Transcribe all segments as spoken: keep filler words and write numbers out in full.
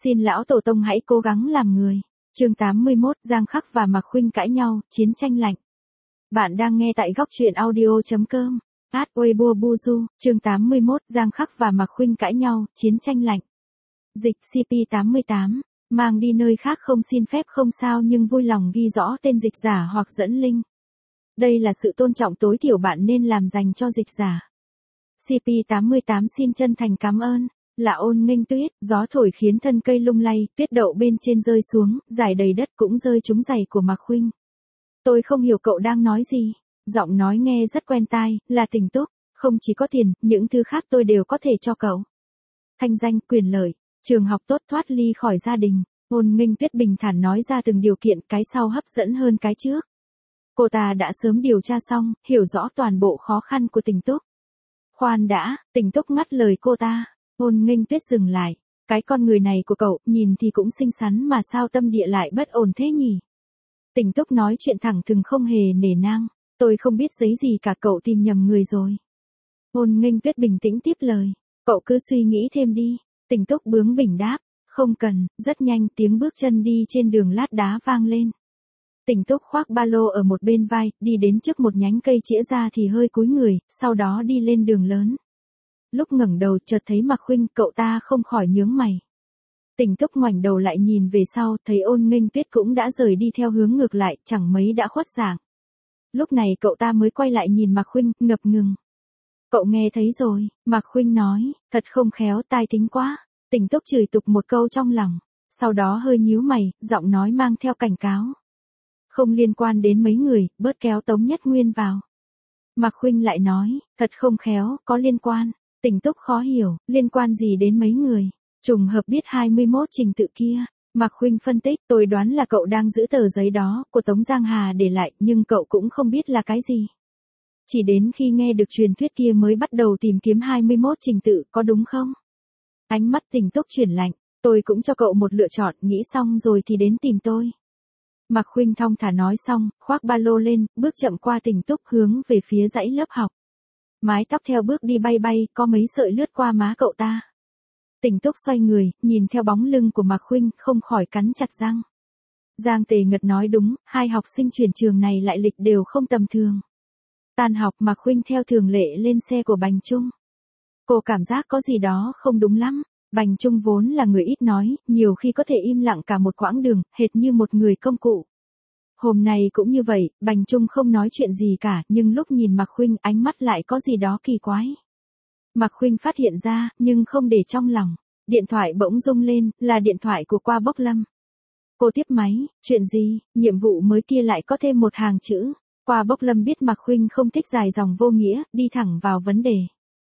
Xin lão tổ tông hãy cố gắng làm người. Chương tám mươi mốt, Giang Khắc và Mạc Khuynh cãi nhau, chiến tranh lạnh. Bạn đang nghe tại góc truyện audio chấm com. At Weibo Buzu, chương tám mươi mốt, Giang Khắc và Mạc Khuynh cãi nhau, chiến tranh lạnh. Dịch C P tám mươi tám, mang đi nơi khác không xin phép không sao nhưng vui lòng ghi rõ tên dịch giả hoặc dẫn link. Đây là sự tôn trọng tối thiểu bạn nên làm dành cho dịch giả. C P tám mươi tám xin chân thành cảm ơn. Là Ôn Nghênh Tuyết, gió thổi khiến thân cây lung lay, tuyết đậu bên trên rơi xuống, rải đầy đất cũng rơi trúng giày của Mạc Khuynh. Tôi không hiểu cậu đang nói gì. Giọng nói nghe rất quen tai, là Tình Túc, không chỉ có tiền, những thứ khác tôi đều có thể cho cậu. Thanh danh, quyền lợi, trường học tốt, thoát ly khỏi gia đình. Ôn Nghênh Tuyết bình thản nói ra từng điều kiện, cái sau hấp dẫn hơn cái trước. Cô ta đã sớm điều tra xong, hiểu rõ toàn bộ khó khăn của Tình Túc. Khoan đã, Tình Túc ngắt lời cô ta. Ôn Nghênh Tuyết dừng lại. Cái con người này của cậu, nhìn thì cũng xinh xắn mà sao tâm địa lại bất ổn thế nhỉ? Tình Túc nói chuyện thẳng thừng không hề nể nang. Tôi không biết giấy gì cả, cậu tìm nhầm người rồi. Ôn Nghênh Tuyết bình tĩnh tiếp lời. Cậu cứ suy nghĩ thêm đi. Tình Túc bướng bỉnh đáp. Không cần. Rất nhanh tiếng bước chân đi trên đường lát đá vang lên. Tình Túc khoác ba lô ở một bên vai, đi đến trước một nhánh cây chĩa ra thì hơi cúi người, sau đó đi lên đường lớn. Lúc ngẩng đầu chợt thấy Mạc Khuynh, cậu ta không khỏi nhướng mày. Tình Túc ngoảnh đầu lại nhìn về sau, thấy Ôn Nghênh Tuyết cũng đã rời đi theo hướng ngược lại, chẳng mấy đã khuất dạng. Lúc này cậu ta mới quay lại nhìn Mạc Khuynh, ngập ngừng. Cậu nghe thấy rồi, Mạc Khuynh nói, thật không khéo, tai tính quá. Tình Túc chửi tục một câu trong lòng, sau đó hơi nhíu mày, giọng nói mang theo cảnh cáo. Không liên quan đến mấy người, bớt kéo Tống Nhất Nguyên vào. Mạc Khuynh lại nói, thật không khéo, có liên quan. Tình Túc khó hiểu, liên quan gì đến mấy người? Trùng hợp biết hai mươi mốt trình tự kia. Mạc Khuynh phân tích, tôi đoán là cậu đang giữ tờ giấy đó, của Tống Giang Hà để lại, nhưng cậu cũng không biết là cái gì. Chỉ đến khi nghe được truyền thuyết kia mới bắt đầu tìm kiếm hai mươi mốt trình tự, có đúng không? Ánh mắt Tình Túc chuyển lạnh, tôi cũng cho cậu một lựa chọn, nghĩ xong rồi thì đến tìm tôi. Mạc Khuynh thong thả nói xong, khoác ba lô lên, bước chậm qua Tình Túc hướng về phía dãy lớp học. Mái tóc theo bước đi bay bay, có mấy sợi lướt qua má cậu ta. Tình Túc xoay người, nhìn theo bóng lưng của Mạc Khuynh, không khỏi cắn chặt răng. Giang Tề Ngật nói đúng, hai học sinh chuyển trường này lại lịch đều không tầm thường. Tan học Mạc Khuynh theo thường lệ lên xe của Bành Trung. Cô cảm giác có gì đó không đúng lắm. Bành Trung vốn là người ít nói, nhiều khi có thể im lặng cả một quãng đường, hệt như một người công cụ. Hôm nay cũng như vậy, Bành Trung không nói chuyện gì cả, nhưng lúc nhìn Mạc Khuynh ánh mắt lại có gì đó kỳ quái. Mạc Khuynh phát hiện ra, nhưng không để trong lòng. Điện thoại bỗng rung lên, là điện thoại của Qua Bốc Lâm. Cô tiếp máy, chuyện gì, nhiệm vụ mới kia lại có thêm một hàng chữ. Qua Bốc Lâm biết Mạc Khuynh không thích dài dòng vô nghĩa, đi thẳng vào vấn đề.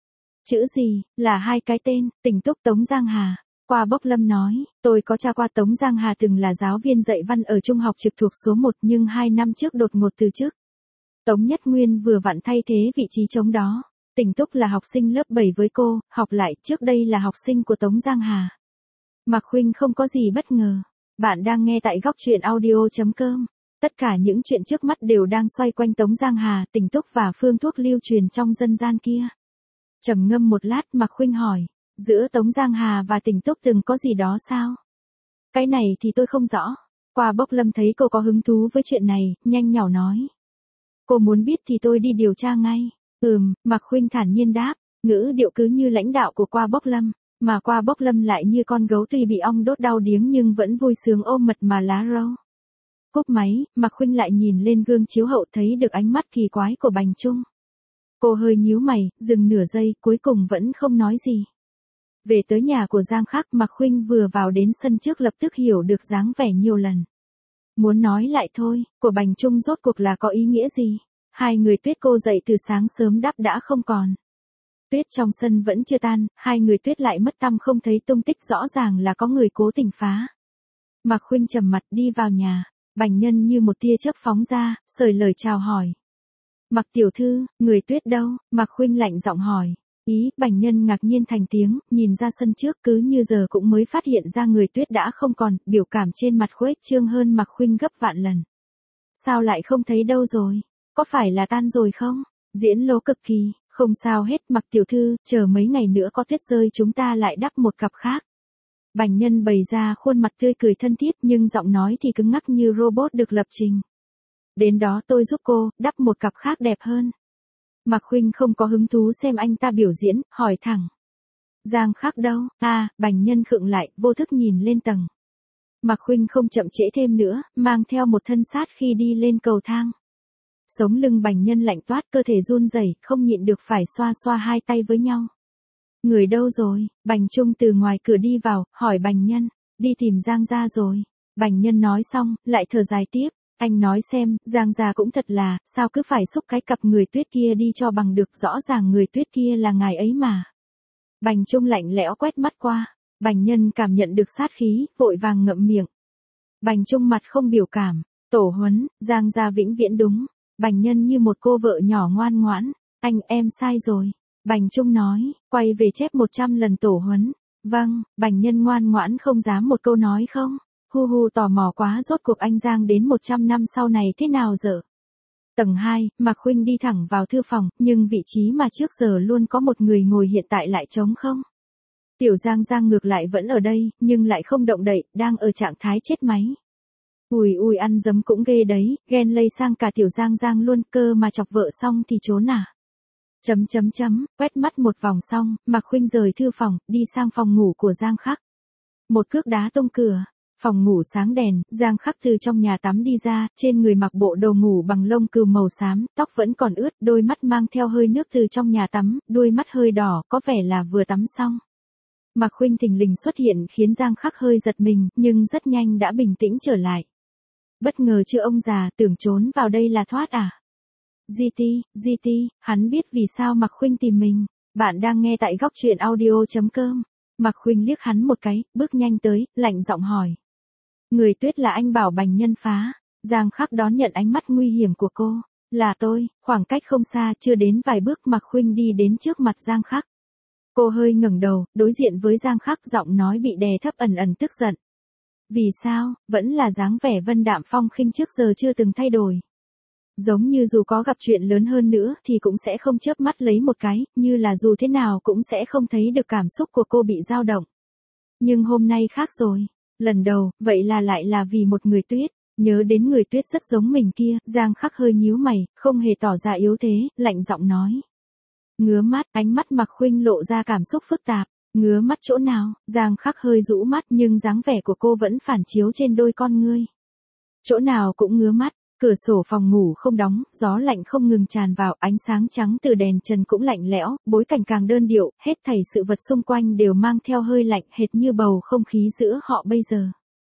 Chữ gì, là hai cái tên, Tình Túc, Tống Giang Hà. Qua Bốc Lâm nói, tôi có tra qua Tống Giang Hà từng là giáo viên dạy văn ở trung học trực thuộc số một nhưng hai năm trước đột ngột từ chức. Tống Nhất Nguyên vừa vặn thay thế vị trí trống đó. Tình Túc là học sinh lớp bảy với cô, học lại, trước đây là học sinh của Tống Giang Hà. Mạc Khuynh không có gì bất ngờ. Bạn đang nghe tại góc truyện audio chấm com. Tất cả những chuyện trước mắt đều đang xoay quanh Tống Giang Hà, Tình Túc và phương thuốc lưu truyền trong dân gian kia. Trầm ngâm một lát Mạc Khuynh hỏi. Giữa Tống Giang Hà và Tình Túc từng có gì đó sao? Cái này thì tôi không rõ. Qua Bốc Lâm thấy cô có hứng thú với chuyện này, nhanh nhảu nói. Cô muốn biết thì tôi đi điều tra ngay. Ừm, Mạc Khuynh thản nhiên đáp, ngữ điệu cứ như lãnh đạo của Qua Bốc Lâm, mà Qua Bốc Lâm lại như con gấu tuy bị ong đốt đau điếng nhưng vẫn vui sướng ôm mật mà lá râu. Cúp máy, Mạc Khuynh lại nhìn lên gương chiếu hậu thấy được ánh mắt kỳ quái của Bành Trung. Cô hơi nhíu mày, dừng nửa giây, cuối cùng vẫn không nói gì. Về tới nhà của Giang Khắc, Mạc Khuynh vừa vào đến sân trước lập tức hiểu được dáng vẻ nhiều lần. Muốn nói lại thôi, của Bành Trung rốt cuộc là có ý nghĩa gì? Hai người Tuyết cô dậy từ sáng sớm đáp đã không còn. Tuyết trong sân vẫn chưa tan, hai người Tuyết lại mất tăm không thấy tung tích, rõ ràng là có người cố tình phá. Mạc Khuynh trầm mặt đi vào nhà, Bành Nhân như một tia chớp phóng ra, sởi lời chào hỏi. Mạc tiểu thư, người Tuyết đâu? Mạc Khuynh lạnh giọng hỏi. Ý, Bành Nhân ngạc nhiên thành tiếng, nhìn ra sân trước cứ như giờ cũng mới phát hiện ra người Tuyết đã không còn, biểu cảm trên mặt khuếch trương hơn Mạc Khuynh gấp vạn lần. Sao lại không thấy đâu rồi? Có phải là tan rồi không? Diễn lố cực kỳ, không sao hết Mạc tiểu thư, chờ mấy ngày nữa có tuyết rơi chúng ta lại đắp một cặp khác. Bành Nhân bày ra khuôn mặt tươi cười thân thiết nhưng giọng nói thì cứng ngắc như robot được lập trình. Đến đó tôi giúp cô, đắp một cặp khác đẹp hơn. Mạc Khuynh không có hứng thú xem anh ta biểu diễn, hỏi thẳng. Giang Khắc đâu? À, Bành Nhân khựng lại, vô thức nhìn lên tầng. Mạc Khuynh không chậm trễ thêm nữa, mang theo một thân sát khi đi lên cầu thang. Sống lưng Bành Nhân lạnh toát, cơ thể run rẩy, không nhịn được phải xoa xoa hai tay với nhau. Người đâu rồi? Bành Trung từ ngoài cửa đi vào, hỏi Bành Nhân, đi tìm Giang gia rồi. Bành Nhân nói xong, lại thở dài tiếp, anh nói xem, Giang gia cũng thật là, sao cứ phải xúc cái cặp người Tuyết kia đi cho bằng được, rõ ràng người Tuyết kia là ngài ấy mà. Bành Trung lạnh lẽo quét mắt qua, Bành Nhân cảm nhận được sát khí, vội vàng ngậm miệng. Bành Trung mặt không biểu cảm, tổ huấn, Giang gia vĩnh viễn đúng. Bành Nhân như một cô vợ nhỏ ngoan ngoãn, anh em sai rồi. Bành Trung nói, quay về chép một trăm lần tổ huấn. Vâng, Bành Nhân ngoan ngoãn không dám một câu nói không. Hu hu tò mò quá, rốt cuộc anh Giang đến một trăm năm sau này thế nào giờ? Tầng hai, Mạc Khuynh đi thẳng vào thư phòng, nhưng vị trí mà trước giờ luôn có một người ngồi hiện tại lại trống không. Tiểu Giang Giang ngược lại vẫn ở đây, nhưng lại không động đậy, đang ở trạng thái chết máy. Ui ui ăn dấm cũng ghê đấy, ghen lây sang cả Tiểu Giang Giang luôn, cơ mà chọc vợ xong thì trốn à. Chấm chấm chấm, quét mắt một vòng xong, Mạc Khuynh rời thư phòng, đi sang phòng ngủ của Giang Khắc. Một cước đá tung cửa, phòng ngủ sáng đèn, Giang Khắc từ trong nhà tắm đi ra, trên người mặc bộ đồ ngủ bằng lông cừu màu xám, tóc vẫn còn ướt, đôi mắt mang theo hơi nước từ trong nhà tắm, đuôi mắt hơi đỏ, có vẻ là vừa tắm xong. Mạc Khuynh thình lình xuất hiện khiến Giang Khắc hơi giật mình, nhưng rất nhanh đã bình tĩnh trở lại. Bất ngờ chưa ông già, tưởng trốn vào đây là thoát à? giê tê, giê tê, hắn biết vì sao Mạc Khuynh tìm mình. Bạn đang nghe tại góc truyện audio chấm com. Mạc Khuynh liếc hắn một cái, bước nhanh tới, lạnh giọng hỏi. Người Tuyết là anh bảo Bành Nhân phá. Giang Khắc đón nhận ánh mắt nguy hiểm của cô. Là tôi, khoảng cách không xa, chưa đến vài bước Mạc Khuynh đi đến trước mặt Giang Khắc. Cô hơi ngẩng đầu, đối diện với Giang Khắc, giọng nói bị đè thấp, ẩn ẩn tức giận. Vì sao, vẫn là dáng vẻ vân đạm phong khinh trước giờ chưa từng thay đổi. Giống như dù có gặp chuyện lớn hơn nữa thì cũng sẽ không chớp mắt lấy một cái, như là dù thế nào cũng sẽ không thấy được cảm xúc của cô bị dao động. Nhưng hôm nay khác rồi. Lần đầu, vậy là lại là vì một người Tuyết. Nhớ đến người Tuyết rất giống mình kia, Giang Khắc hơi nhíu mày, không hề tỏ ra yếu thế, lạnh giọng nói. Ngứa mắt, ánh mắt Mạc Khuynh lộ ra cảm xúc phức tạp. Ngứa mắt chỗ nào? Giang Khắc hơi rũ mắt nhưng dáng vẻ của cô vẫn phản chiếu trên đôi con ngươi. Chỗ nào cũng ngứa mắt. Cửa sổ phòng ngủ không đóng, gió lạnh không ngừng tràn vào, ánh sáng trắng từ đèn trần cũng lạnh lẽo, bối cảnh càng đơn điệu, hết thảy sự vật xung quanh đều mang theo hơi lạnh, hệt như bầu không khí giữa họ bây giờ.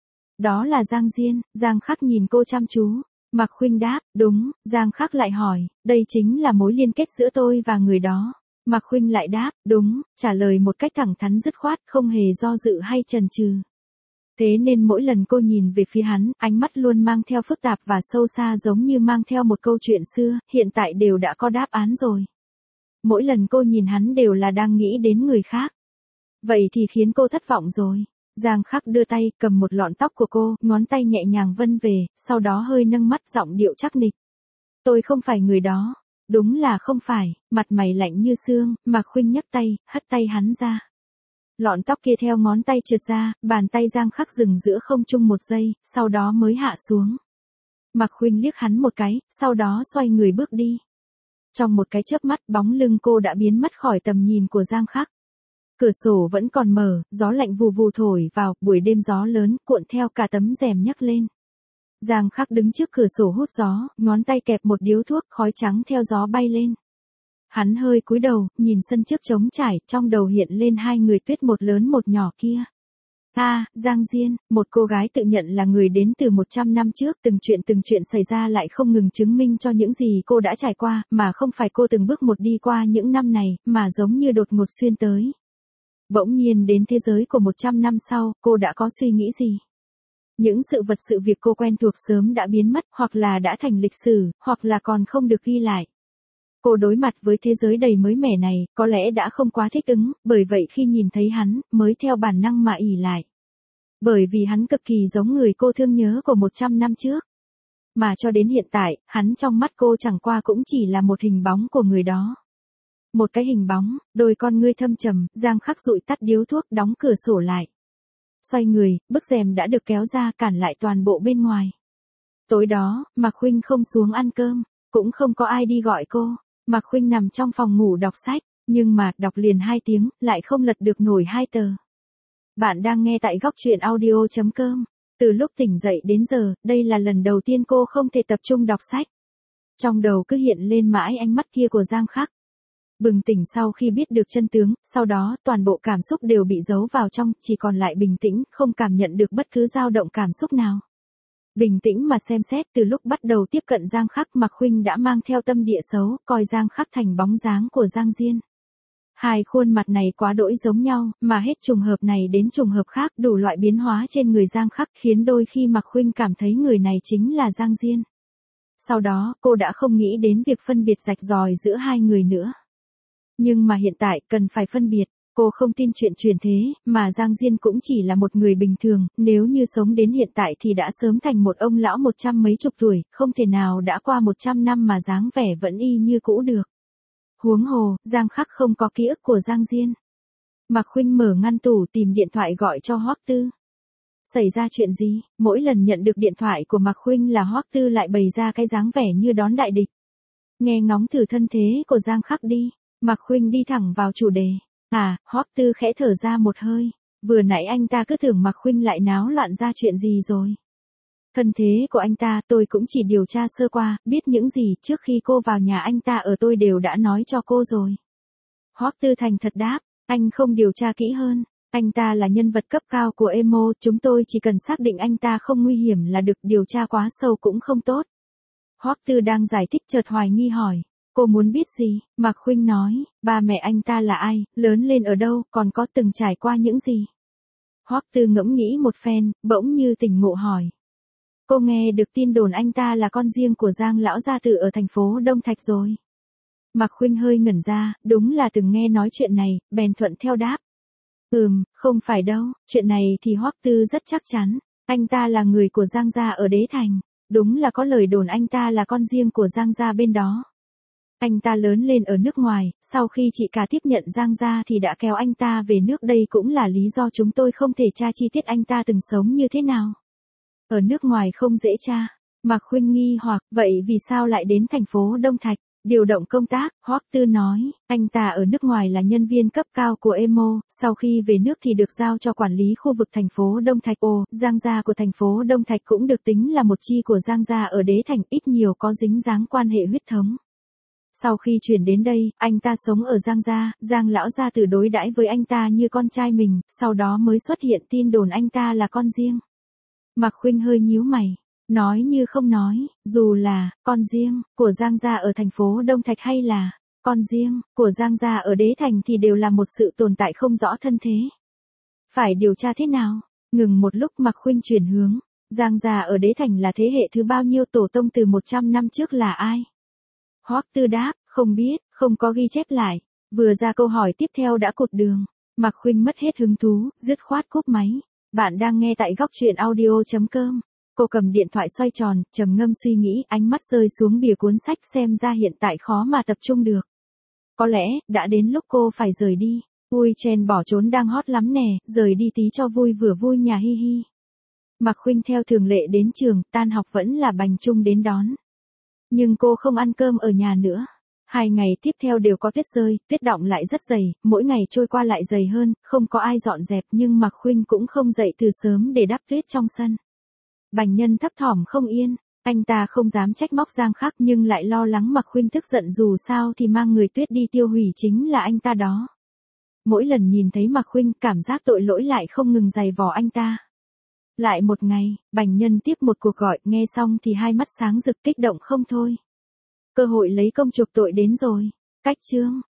Đó là Giang Diên. Giang Khắc nhìn cô chăm chú. Mạc Khuynh đáp, đúng. Giang Khắc lại hỏi, đây chính là mối liên kết giữa tôi và người đó. Mạc Khuynh lại đáp, đúng, trả lời một cách thẳng thắn dứt khoát, không hề do dự hay chần chừ. Thế nên mỗi lần cô nhìn về phía hắn, ánh mắt luôn mang theo phức tạp và sâu xa, giống như mang theo một câu chuyện xưa, hiện tại đều đã có đáp án rồi. Mỗi lần cô nhìn hắn đều là đang nghĩ đến người khác. Vậy thì khiến cô thất vọng rồi. Giang Khắc đưa tay, cầm một lọn tóc của cô, ngón tay nhẹ nhàng vân về, sau đó hơi nâng mắt, giọng điệu chắc nịch. Tôi không phải người đó. Đúng là không phải, mặt mày lạnh như xương, Mạc Khuynh nhấc tay, hất tay hắn ra. Lọn tóc kia theo ngón tay trượt ra, bàn tay Giang Khắc dừng giữa không trung một giây, sau đó mới hạ xuống. Mạc Khuynh liếc hắn một cái, sau đó xoay người bước đi. Trong một cái chớp mắt, bóng lưng cô đã biến mất khỏi tầm nhìn của Giang Khắc. Cửa sổ vẫn còn mở, gió lạnh vù vù thổi vào, buổi đêm gió lớn, cuộn theo cả tấm rèm nhấc lên. Giang Khắc đứng trước cửa sổ hút gió, ngón tay kẹp một điếu thuốc, khói trắng theo gió bay lên. Hắn hơi cúi đầu, nhìn sân trước trống trải, trong đầu hiện lên hai người Tuyết, một lớn một nhỏ kia. À, Giang Diên, một cô gái tự nhận là người đến từ một trăm năm trước, từng chuyện từng chuyện xảy ra lại không ngừng chứng minh cho những gì cô đã trải qua, mà không phải cô từng bước một đi qua những năm này, mà giống như đột ngột xuyên tới. Bỗng nhiên đến thế giới của một trăm năm sau, cô đã có suy nghĩ gì? Những sự vật sự việc cô quen thuộc sớm đã biến mất, hoặc là đã thành lịch sử, hoặc là còn không được ghi lại. Cô đối mặt với thế giới đầy mới mẻ này, có lẽ đã không quá thích ứng, bởi vậy khi nhìn thấy hắn, mới theo bản năng mà ỷ lại. Bởi vì hắn cực kỳ giống người cô thương nhớ của một trăm năm trước. Mà cho đến hiện tại, hắn trong mắt cô chẳng qua cũng chỉ là một hình bóng của người đó. Một cái hình bóng, đôi con ngươi thâm trầm, Giang Khắc dụi tắt điếu thuốc, đóng cửa sổ lại. Xoay người, bức rèm đã được kéo ra cản lại toàn bộ bên ngoài. Tối đó, Mạc Khuynh không xuống ăn cơm, cũng không có ai đi gọi cô. Mạc Khuynh nằm trong phòng ngủ đọc sách, nhưng mà đọc liền hai tiếng, lại không lật được nổi hai tờ. Bạn đang nghe tại góc truyện audio chấm com. Từ lúc tỉnh dậy đến giờ, đây là lần đầu tiên cô không thể tập trung đọc sách. Trong đầu cứ hiện lên mãi ánh mắt kia của Giang Khắc. Bừng tỉnh sau khi biết được chân tướng, sau đó toàn bộ cảm xúc đều bị giấu vào trong, chỉ còn lại bình tĩnh, không cảm nhận được bất cứ dao động cảm xúc nào. Bình tĩnh mà xem xét, từ lúc bắt đầu tiếp cận Giang Khắc, Mạc Khuynh đã mang theo tâm địa xấu, coi Giang Khắc thành bóng dáng của Giang Diên. Hai khuôn mặt này quá đỗi giống nhau, mà hết trùng hợp này đến trùng hợp khác, đủ loại biến hóa trên người Giang Khắc khiến đôi khi Mạc Khuynh cảm thấy người này chính là Giang Diên. Sau đó, cô đã không nghĩ đến việc phân biệt rạch ròi giữa hai người nữa. Nhưng mà hiện tại, cần phải phân biệt. Cô không tin chuyện truyền thế, mà Giang Diên cũng chỉ là một người bình thường, nếu như sống đến hiện tại thì đã sớm thành một ông lão một trăm mấy chục tuổi, không thể nào đã qua một trăm năm mà dáng vẻ vẫn y như cũ được. Huống hồ, Giang Khắc không có ký ức của Giang Diên. Mạc Khuynh mở ngăn tủ tìm điện thoại gọi cho Hoắc Tư. Xảy ra chuyện gì? Mỗi lần nhận được điện thoại của Mạc Khuynh là Hoắc Tư lại bày ra cái dáng vẻ như đón đại địch. Nghe ngóng thử thân thế của Giang Khắc đi. Mạc Khuynh đi thẳng vào chủ đề. À, Hoắc Tư khẽ thở ra một hơi. Vừa nãy anh ta cứ tưởng Mạc Khuynh lại náo loạn ra chuyện gì rồi. Thân thế của anh ta tôi cũng chỉ điều tra sơ qua, biết những gì trước khi cô vào nhà anh ta ở tôi đều đã nói cho cô rồi. Hoắc Tư thành thật đáp, anh không điều tra kỹ hơn. Anh ta là nhân vật cấp cao của Emo, chúng tôi chỉ cần xác định anh ta không nguy hiểm là được, điều tra quá sâu cũng không tốt. Hoắc Tư đang giải thích chợt hoài nghi hỏi. Cô muốn biết gì? Mạc Khuynh nói, ba mẹ anh ta là ai, lớn lên ở đâu, còn có từng trải qua những gì? Hoắc Tư ngẫm nghĩ một phen, bỗng như tỉnh ngộ hỏi. Cô nghe được tin đồn anh ta là con riêng của Giang lão gia tử ở thành phố Đông Thạch rồi. Mạc Khuynh hơi ngẩn ra, đúng là từng nghe nói chuyện này, bèn thuận theo đáp. Ừm, không phải đâu, chuyện này thì Hoắc Tư rất chắc chắn, anh ta là người của Giang gia ở Đế Thành, đúng là có lời đồn anh ta là con riêng của Giang gia bên đó. Anh ta lớn lên ở nước ngoài, sau khi chị cả tiếp nhận Giang gia thì đã kéo anh ta về nước, đây cũng là lý do chúng tôi không thể tra chi tiết anh ta từng sống như thế nào. Ở nước ngoài không dễ tra. Mạc Khuynh nghi hoặc, vậy vì sao lại đến thành phố Đông Thạch? Điều động công tác, Hoắc Tư nói, anh ta ở nước ngoài là nhân viên cấp cao của Emo, sau khi về nước thì được giao cho quản lý khu vực thành phố Đông Thạch. Ồ, Giang gia của thành phố Đông Thạch cũng được tính là một chi của Giang gia ở Đế Thành, ít nhiều có dính dáng quan hệ huyết thống. Sau khi chuyển đến đây, anh ta sống ở Giang gia, Giang lão gia tử đối đãi với anh ta như con trai mình, sau đó mới xuất hiện tin đồn anh ta là con riêng. Mạc Khuynh hơi nhíu mày, nói như không nói, dù là con riêng của Giang gia ở thành phố Đông Thạch hay là con riêng của Giang gia ở Đế Thành thì đều là một sự tồn tại không rõ thân thế. Phải điều tra thế nào? Ngừng một lúc Mạc Khuynh chuyển hướng, Giang gia ở Đế Thành là thế hệ thứ bao nhiêu, tổ tông từ một trăm năm trước là ai? Hoắc Tư đáp, không biết, không có ghi chép lại. Vừa ra câu hỏi tiếp theo đã cụt đường. Mạc Khuynh mất hết hứng thú, dứt khoát cúp máy. Bạn đang nghe tại góc truyện audio chấm com. Cô cầm điện thoại xoay tròn, trầm ngâm suy nghĩ, ánh mắt rơi xuống bìa cuốn sách, xem ra hiện tại khó mà tập trung được. Có lẽ, đã đến lúc cô phải rời đi. Ui chen bỏ trốn đang hot lắm nè, rời đi tí cho vui vừa vui nhà hi hi. Mạc Khuynh theo thường lệ đến trường, tan học vẫn là Bành Trung đến đón. Nhưng cô không ăn cơm ở nhà nữa. Hai ngày tiếp theo đều có tuyết rơi, tuyết đọng lại rất dày, mỗi ngày trôi qua lại dày hơn, không có ai dọn dẹp, nhưng Mạc Khuynh cũng không dậy từ sớm để đắp tuyết trong sân. Bành Nhân thấp thỏm không yên, anh ta không dám trách móc Giang Khắc nhưng lại lo lắng Mạc Khuynh tức giận, dù sao thì mang người tuyết đi tiêu hủy chính là anh ta đó. Mỗi lần nhìn thấy Mạc Khuynh, cảm giác tội lỗi lại không ngừng giày vò anh ta. Lại một ngày, Bành Nhân tiếp một cuộc gọi, nghe xong thì hai mắt sáng rực, kích động không thôi. Cơ hội lấy công chuộc tội đến rồi. Cách chương